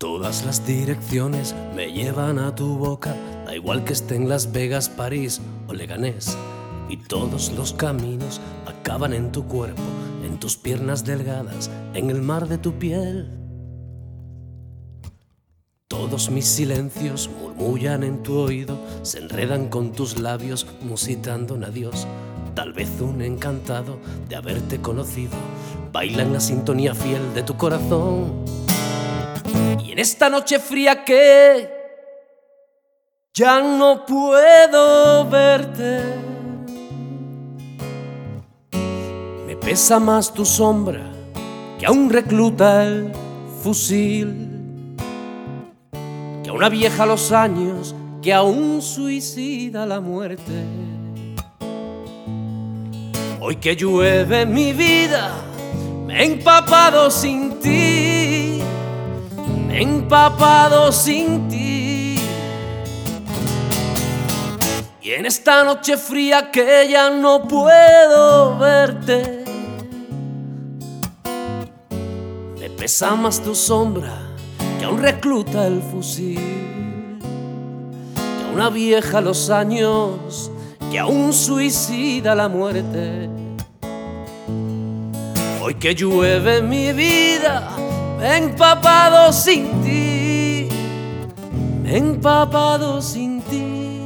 Todas las direcciones me llevan a tu boca, da igual que esté en Las Vegas, París o Leganés. Y todos los caminos acaban en tu cuerpo, en tus piernas delgadas, en el mar de tu piel. Todos mis silencios murmullan en tu oído, se enredan con tus labios musitando un adiós. Tal vez un encantado de haberte conocido baila en la sintonía fiel de tu corazón. Y en esta noche fría que ya no puedo verte, me pesa más tu sombra que a un recluta el fusil, que a una vieja los años, que a un suicida la muerte. Hoy que llueve mi vida, me he empapado sin ti, me he empapado sin ti. Y en esta noche fría que ya no puedo verte, me pesa más tu sombra que a un recluta el fusil, que a una vieja los años, que a un suicida la muerte. Hoy que llueve mi vida, me he empapado sin ti, me he empapado sin ti.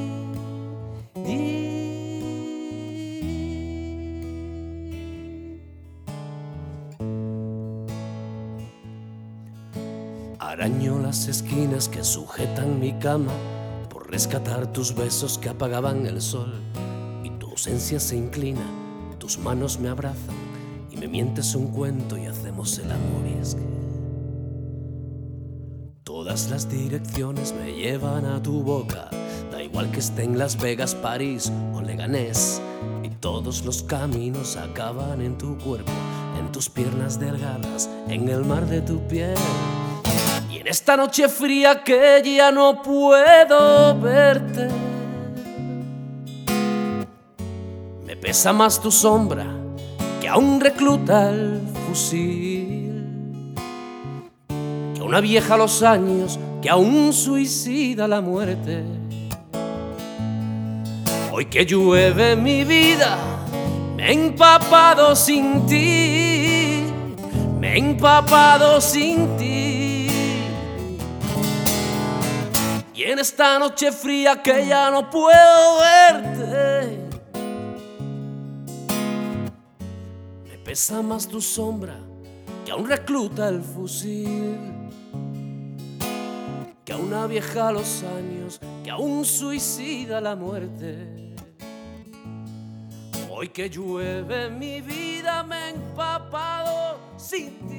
Araño las esquinas que sujetan mi cama por rescatar tus besos que apagaban el sol. Y tu ausencia se inclina, tus manos me abrazan y me mientes un cuento y hacemos el amor. Y es que todas las direcciones me llevan a tu boca, da igual que esté en Las Vegas, París o Leganés. Y todos los caminos acaban en tu cuerpo, en tus piernas delgadas, en el mar de tu piel. Y en esta noche fría que ya no puedo verte, me pesa más tu sombra que a un recluta el fusil, que a una vieja los años, que a un suicida la muerte. Hoy que llueve mi vida, me he empapado sin ti, me he empapado sin ti. Y en esta noche fría que ya no puedo verte, me pesa más tu sombra que a un recluta el fusil, que a una vieja los años, que a un suicida la muerte. Hoy que llueve mi vida, me he empapado sin ti.